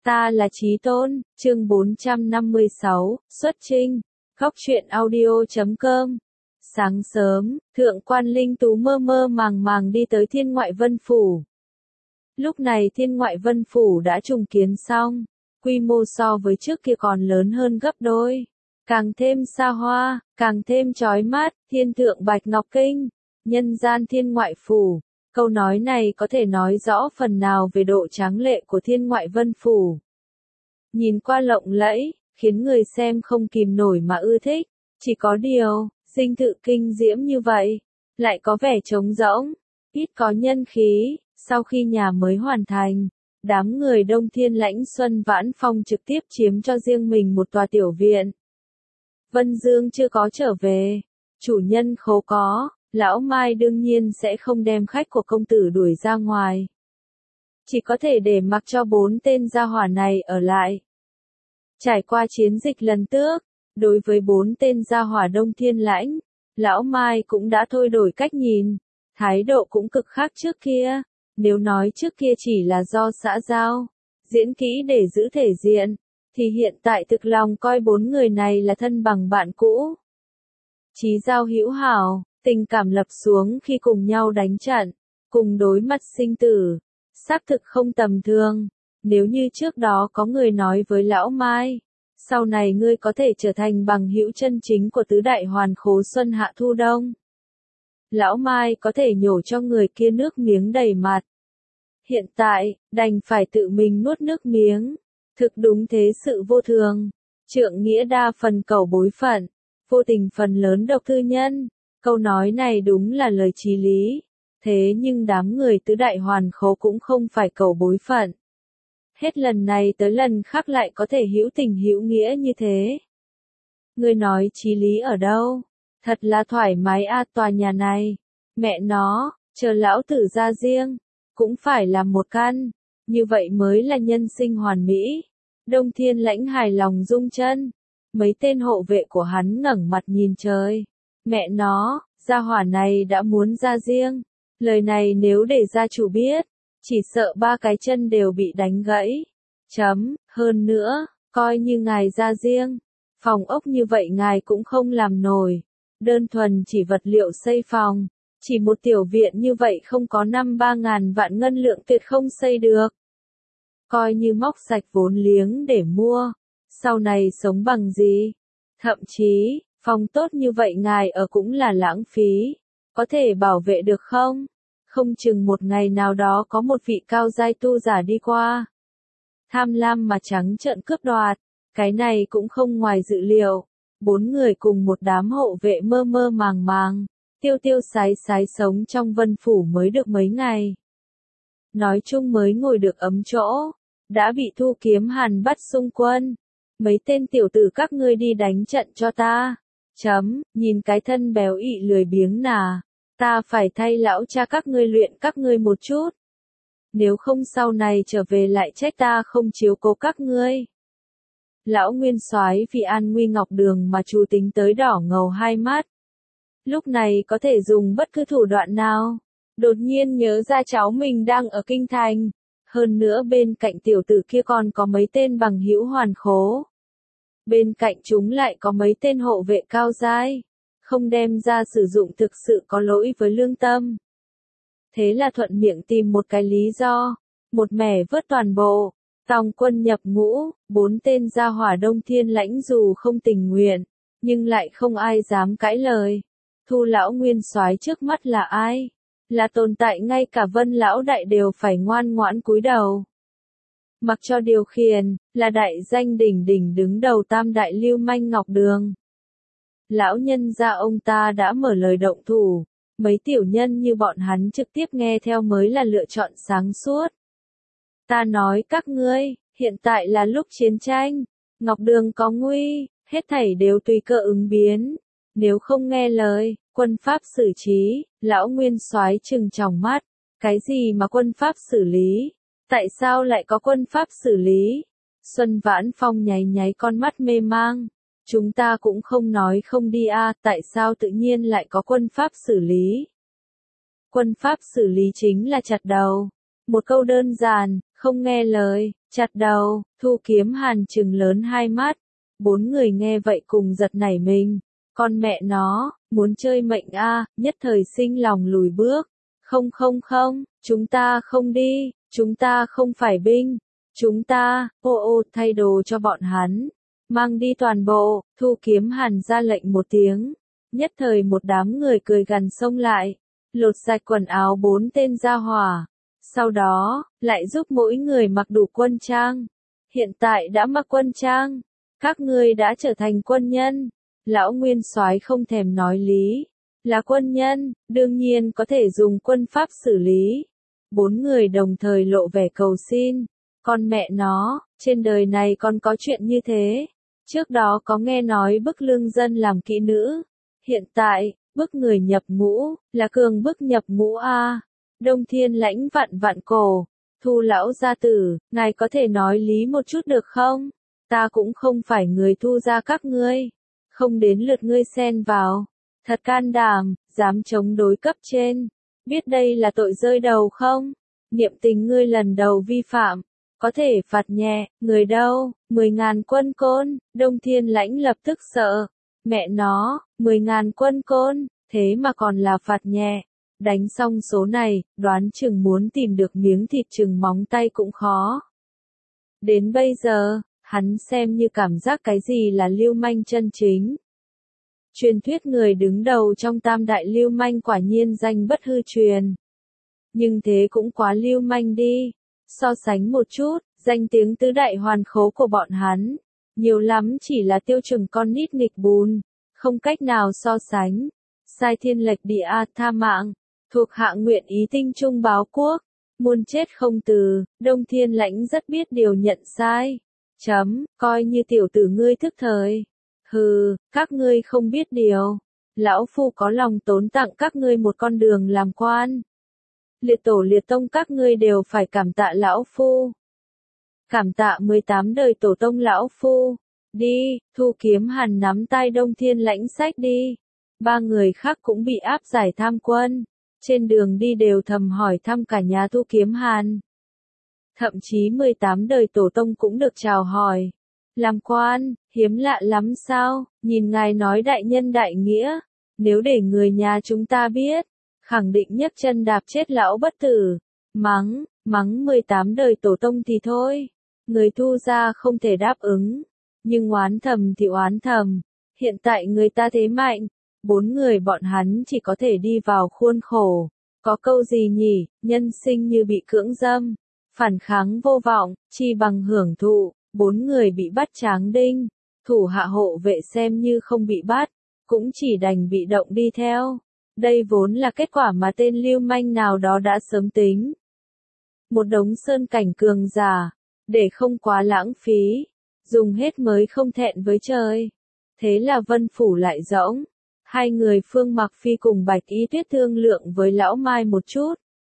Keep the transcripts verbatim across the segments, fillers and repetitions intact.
Ta là Chí Tôn, chương bốn trăm năm mươi sáu, xuất trinh, góc truyện audio chấm com. Sáng sớm, Thượng quan Linh Tú mơ mơ màng màng đi tới Thiên Ngoại Vân Phủ. Lúc này Thiên Ngoại Vân Phủ đã trùng kiến xong, quy mô so với trước kia còn lớn hơn gấp đôi. Càng thêm xa hoa, càng thêm chói mắt, thiên thượng bạch ngọc kinh, nhân gian Thiên Ngoại Phủ. Câu nói này có thể nói rõ phần nào về độ tráng lệ của Thiên Ngoại Vân Phủ. Nhìn qua lộng lẫy, khiến người xem không kìm nổi mà ưa thích. Chỉ có điều, dinh thự kinh diễm như vậy, lại có vẻ trống rỗng, ít có nhân khí. Sau khi nhà mới hoàn thành, đám người Đông Thiên Lãnh Xuân Vãn Phong trực tiếp chiếm cho riêng mình một tòa tiểu viện. Vân Dương chưa có trở về, chủ nhân khố có. Lão Mai đương nhiên sẽ không đem khách của công tử đuổi ra ngoài. Chỉ có thể để mặc cho bốn tên gia hỏa này ở lại. Trải qua chiến dịch lần trước, đối với bốn tên gia hỏa Đông Thiên Lãnh, Lão Mai cũng đã thôi đổi cách nhìn, thái độ cũng cực khác trước kia. Nếu nói trước kia chỉ là do xã giao, diễn kỹ để giữ thể diện, thì hiện tại thực lòng coi bốn người này là thân bằng bạn cũ. Chí giao hữu hảo. Tình cảm lập xuống khi cùng nhau đánh trận, cùng đối mặt sinh tử, xác thực không tầm thường. Nếu như trước đó có người nói với Lão Mai, sau này ngươi có thể trở thành bằng hữu chân chính của tứ đại hoàn khố xuân hạ thu đông, Lão Mai có thể nhổ cho người kia nước miếng đầy mặt. Hiện tại, đành phải tự mình nuốt nước miếng. Thực đúng thế sự vô thường, trượng nghĩa đa phần cầu bối phận, vô tình phần lớn độc thư nhân. Câu nói này đúng là lời chí lý, thế nhưng đám người tứ đại hoàn khố cũng không phải cầu bối phận. Hết lần này tới lần khác lại có thể hữu tình hữu nghĩa như thế. Ngươi nói chí lý ở đâu? Thật là thoải mái a, tòa nhà này. Mẹ nó, chờ lão tử ra riêng, cũng phải là một căn, như vậy mới là nhân sinh hoàn mỹ. Đông Thiên Lãnh hài lòng rung chân, mấy tên hộ vệ của hắn ngẩng mặt nhìn trời. Mẹ nó, gia hỏa này đã muốn ra riêng. Lời này nếu để gia chủ biết, chỉ sợ ba cái chân đều bị đánh gãy. Chấm, hơn nữa, coi như ngài ra riêng, phòng ốc như vậy ngài cũng không làm nổi. Đơn thuần chỉ vật liệu xây phòng, chỉ một tiểu viện như vậy không có năm ba ngàn vạn ngân lượng tuyệt không xây được. Coi như móc sạch vốn liếng để mua, sau này sống bằng gì? Thậm chí, phòng tốt như vậy ngài ở cũng là lãng phí, có thể bảo vệ được không? Không chừng một ngày nào đó có một vị cao giai tu giả đi qua. Tham lam mà trắng trợn cướp đoạt, cái này cũng không ngoài dự liệu. Bốn người cùng một đám hộ vệ mơ mơ màng màng, tiêu tiêu sái sái sống trong Vân Phủ mới được mấy ngày. Nói chung mới ngồi được ấm chỗ, đã bị Thu Kiếm Hàn bắt xung quân. Mấy tên tiểu tử các ngươi đi đánh trận cho ta. Chấm, nhìn cái thân béo ị lười biếng nà, ta phải thay lão cha các ngươi luyện các ngươi một chút. Nếu không sau này trở về lại trách ta không chiếu cố các ngươi. Lão Nguyên Soái vì an nguy Ngọc Đường mà chú tính tới đỏ ngầu hai mắt. Lúc này có thể dùng bất cứ thủ đoạn nào. Đột nhiên nhớ ra cháu mình đang ở kinh thành. Hơn nữa bên cạnh tiểu tử kia còn có mấy tên bằng hữu hoàn khố. Bên cạnh chúng lại có mấy tên hộ vệ cao giai, không đem ra sử dụng thực sự có lỗi với lương tâm. Thế là thuận miệng tìm một cái lý do, một mẻ vớt toàn bộ, tòng quân nhập ngũ. Bốn tên gia hỏa Đông Thiên Lãnh dù không tình nguyện, nhưng lại không ai dám cãi lời. Thu lão Nguyên Soái trước mắt là ai? Là tồn tại ngay cả Vân lão đại đều phải ngoan ngoãn cúi đầu. Mặc cho điều khiển, là đại danh đỉnh đỉnh đứng đầu tam đại lưu manh Ngọc Đường. Lão nhân gia ông ta đã mở lời động thủ, mấy tiểu nhân như bọn hắn trực tiếp nghe theo mới là lựa chọn sáng suốt. Ta nói các ngươi, hiện tại là lúc chiến tranh, Ngọc Đường có nguy, hết thảy đều tùy cơ ứng biến. Nếu không nghe lời, quân pháp xử trí. Lão Nguyên Soái trừng tròng mắt, cái gì mà quân pháp xử lý? Tại sao lại có quân pháp xử lý? Xuân Vãn Phong nháy nháy con mắt mê mang. Chúng ta cũng không nói không đi a, à, tại sao tự nhiên lại có quân pháp xử lý? Quân pháp xử lý chính là chặt đầu. Một câu đơn giản, không nghe lời, Chặt đầu, Thu Kiếm Hàn trừng lớn hai mắt. Bốn người nghe vậy cùng giật nảy mình. Con mẹ nó, muốn chơi mệnh a, nhất thời sinh lòng lùi bước. Không không không, chúng ta không đi, chúng ta không phải binh. Chúng ta, ô ô, thay đồ cho bọn hắn. Mang đi toàn bộ, Thu Kiếm Hàn ra lệnh một tiếng. Nhất thời một đám người cười gằn xông lại. Lột sạch quần áo bốn tên gia hỏa. Sau đó, lại giúp mỗi người mặc đủ quân trang. Hiện tại đã mặc quân trang. Các ngươi đã trở thành quân nhân. Lão Nguyên Soái không thèm nói lý. Là quân nhân, đương nhiên có thể dùng quân pháp xử lý. Bốn người đồng thời lộ vẻ cầu xin. Con mẹ nó, trên đời này còn có chuyện như thế. Trước đó có nghe nói bức lương dân làm kỹ nữ. Hiện tại, bức người nhập ngũ, là cường bức nhập ngũ a. Đông Thiên Lãnh vặn vặn cổ. Thu lão gia tử, ngài có thể nói lý một chút được không? Ta cũng không phải người Thu gia các ngươi. Không đến lượt ngươi xen vào. Thật can đảm, dám chống đối cấp trên. Biết đây là tội rơi đầu không? Niệm tình ngươi lần đầu vi phạm. Có thể phạt nhẹ, người đâu? Mười ngàn quân côn. Đông Thiên Lãnh lập tức sợ. Mẹ nó, mười ngàn quân côn, thế mà còn là phạt nhẹ. Đánh xong số này, đoán chừng muốn tìm được miếng thịt chừng móng tay cũng khó. Đến bây giờ, hắn xem như cảm giác cái gì là lưu manh chân chính. Truyền thuyết người đứng đầu trong tam đại lưu manh quả nhiên danh bất hư truyền. Nhưng thế cũng quá lưu manh đi. So sánh một chút, danh tiếng tứ đại hoàn khố của bọn hắn. Nhiều lắm chỉ là tiêu chuẩn con nít nghịch bùn. Không cách nào so sánh. Sai thiên lệch địa tha mạng. Thuộc hạ nguyện ý tinh trung báo quốc. Muôn chết không từ, Đông Thiên Lãnh rất biết điều nhận sai. Chấm, coi như tiểu tử ngươi thức thời. Hừ, các ngươi không biết điều. Lão Phu có lòng tốn tặng các ngươi một con đường làm quan. Liệt tổ liệt tông các ngươi đều phải cảm tạ Lão Phu. Cảm tạ mười tám đời tổ tông Lão Phu. Đi, Thu Kiếm Hàn nắm tay Đông Thiên Lãnh sách đi. Ba người khác cũng bị áp giải tham quân. Trên đường đi đều thầm hỏi thăm cả nhà Thu Kiếm Hàn. Thậm chí mười tám đời tổ tông cũng được chào hỏi. Làm quan, hiếm lạ lắm sao, nhìn ngài nói đại nhân đại nghĩa. Nếu để người nhà chúng ta biết, khẳng định nhấc chân đạp chết lão bất tử. Mắng, mắng mười tám đời tổ tông thì thôi. Người Thu gia không thể đáp ứng. Nhưng oán thầm thì oán thầm. Hiện tại người ta thế mạnh. Bốn người bọn hắn chỉ có thể đi vào khuôn khổ. Có câu gì nhỉ, nhân sinh như bị cưỡng dâm. Phản kháng vô vọng, chi bằng hưởng thụ. Bốn người bị bắt tráng đinh. Thủ hạ hộ vệ xem như không bị bắt. Cũng chỉ đành bị động đi theo. Đây vốn là kết quả mà tên lưu manh nào đó đã sớm tính. Một đống sơn cảnh cường giả. Để không quá lãng phí. Dùng hết mới không thẹn với trời. Thế là Vân Phủ lại rỗng. Hai người Phương Mặc Phi cùng Bạch Y Tuyết thương lượng với Lão Mai một chút.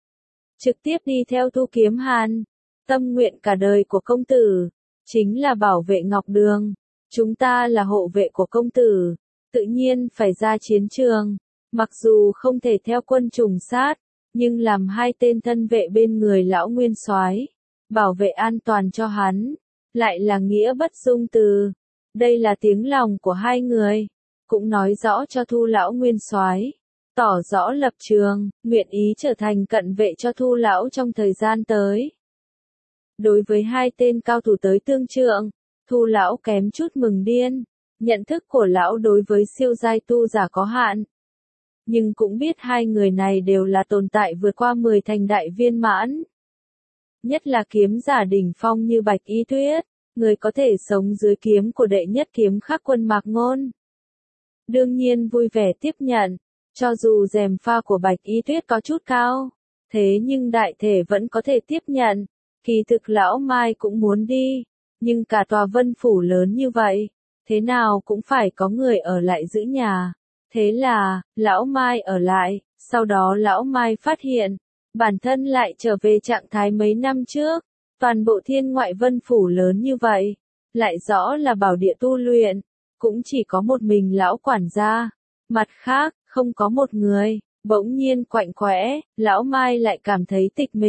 Trực tiếp đi theo Thu Kiếm Hàn. Tâm nguyện cả đời của công tử. Chính là bảo vệ Ngọc Đường. Chúng ta là hộ vệ của công tử. Tự nhiên phải ra chiến trường. Mặc dù không thể theo quân trùng sát. Nhưng làm hai tên thân vệ bên người Lão Nguyên Soái, bảo vệ an toàn cho hắn. Lại là nghĩa bất dung từ. Đây là tiếng lòng của hai người. Cũng nói rõ cho Thu lão Nguyên Soái, tỏ rõ lập trường, nguyện ý trở thành cận vệ cho Thu lão trong thời gian tới. Đối với hai tên cao thủ tới tương trượng, Thu lão kém chút mừng điên. Nhận thức của lão đối với siêu giai tu giả có hạn. Nhưng cũng biết hai người này đều là tồn tại vượt qua mười thành đại viên mãn. Nhất là kiếm giả đỉnh phong như Bạch Y Tuyết, người có thể sống dưới kiếm của đệ nhất kiếm khắc quân Mạc Ngôn. Đương nhiên vui vẻ tiếp nhận, cho dù rèm pha của Bạch Y Tuyết có chút cao, thế nhưng đại thể vẫn có thể tiếp nhận. Kỳ thực Lão Mai cũng muốn đi, nhưng cả tòa Vân Phủ lớn như vậy, thế nào cũng phải có người ở lại giữ nhà. Thế là, Lão Mai ở lại, sau đó Lão Mai phát hiện, bản thân lại trở về trạng thái mấy năm trước. Toàn bộ Thiên Ngoại Vân Phủ lớn như vậy, lại rõ là bảo địa tu luyện, cũng chỉ có một mình lão quản gia. Mặt khác, không có một người. Bỗng nhiên quạnh quẽ, Lão Mai lại cảm thấy tịch mịch.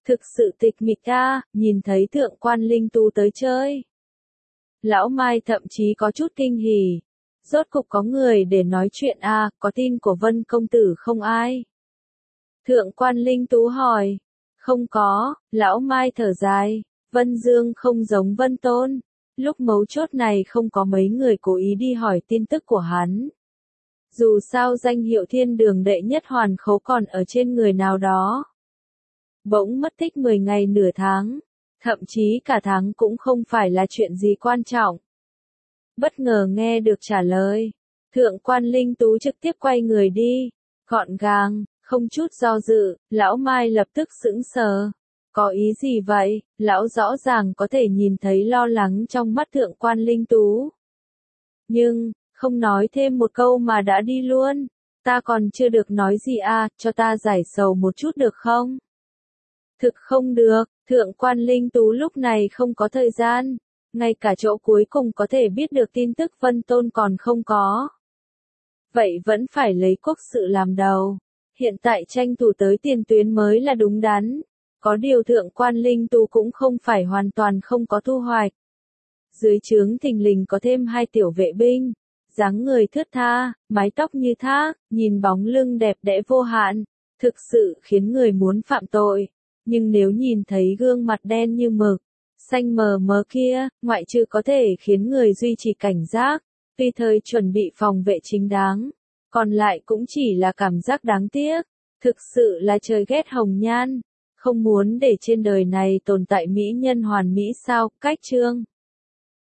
Thực sự tịch mịch a, nhìn thấy thượng quan Linh Tú tới chơi. Lão Mai thậm chí có chút kinh hỉ. Rốt cục có người để nói chuyện a, có tin của Vân công tử không ai? Thượng quan Linh Tú hỏi. Không có, lão Mai thở dài. Vân Dương không giống Vân Tôn. Lúc mấu chốt này không có mấy người cố ý đi hỏi tin tức của hắn. Dù sao danh hiệu thiên đường đệ nhất hoàn khấu còn ở trên người nào đó. Bỗng mất tích mười ngày nửa tháng. Thậm chí cả tháng cũng không phải là chuyện gì quan trọng. Bất ngờ nghe được trả lời. Thượng quan Linh Tú trực tiếp quay người đi. Gọn gàng, không chút do dự, lão Mai lập tức sững sờ. Có ý gì vậy? Lão rõ ràng có thể nhìn thấy lo lắng trong mắt thượng quan Linh Tú. Nhưng, không nói thêm một câu mà đã đi luôn. Ta còn chưa được nói gì à, cho ta giải sầu một chút được không? Thực không được, thượng quan Linh Tú lúc này không có thời gian. Ngay cả chỗ cuối cùng có thể biết được tin tức Vân Tôn còn không có. Vậy vẫn phải lấy quốc sự làm đầu. Hiện tại tranh thủ tới tiền tuyến mới là đúng đắn. Có điều thượng quan Linh Tú cũng không phải hoàn toàn không có thu hoạch. Dưới trướng thình lình có thêm hai tiểu vệ binh. Dáng người thướt tha, mái tóc như thác, nhìn bóng lưng đẹp đẽ vô hạn. Thực sự khiến người muốn phạm tội. Nhưng nếu nhìn thấy gương mặt đen như mực, xanh mờ mờ kia, ngoại trừ có thể khiến người duy trì cảnh giác, tùy thời chuẩn bị phòng vệ chính đáng. Còn lại cũng chỉ là cảm giác đáng tiếc. Thực sự là trời ghét hồng nhan. Không muốn để trên đời này tồn tại mỹ nhân hoàn mỹ sao, cách chương.